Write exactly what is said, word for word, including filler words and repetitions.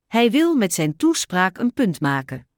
Hij wil met zijn toespraak een punt maken.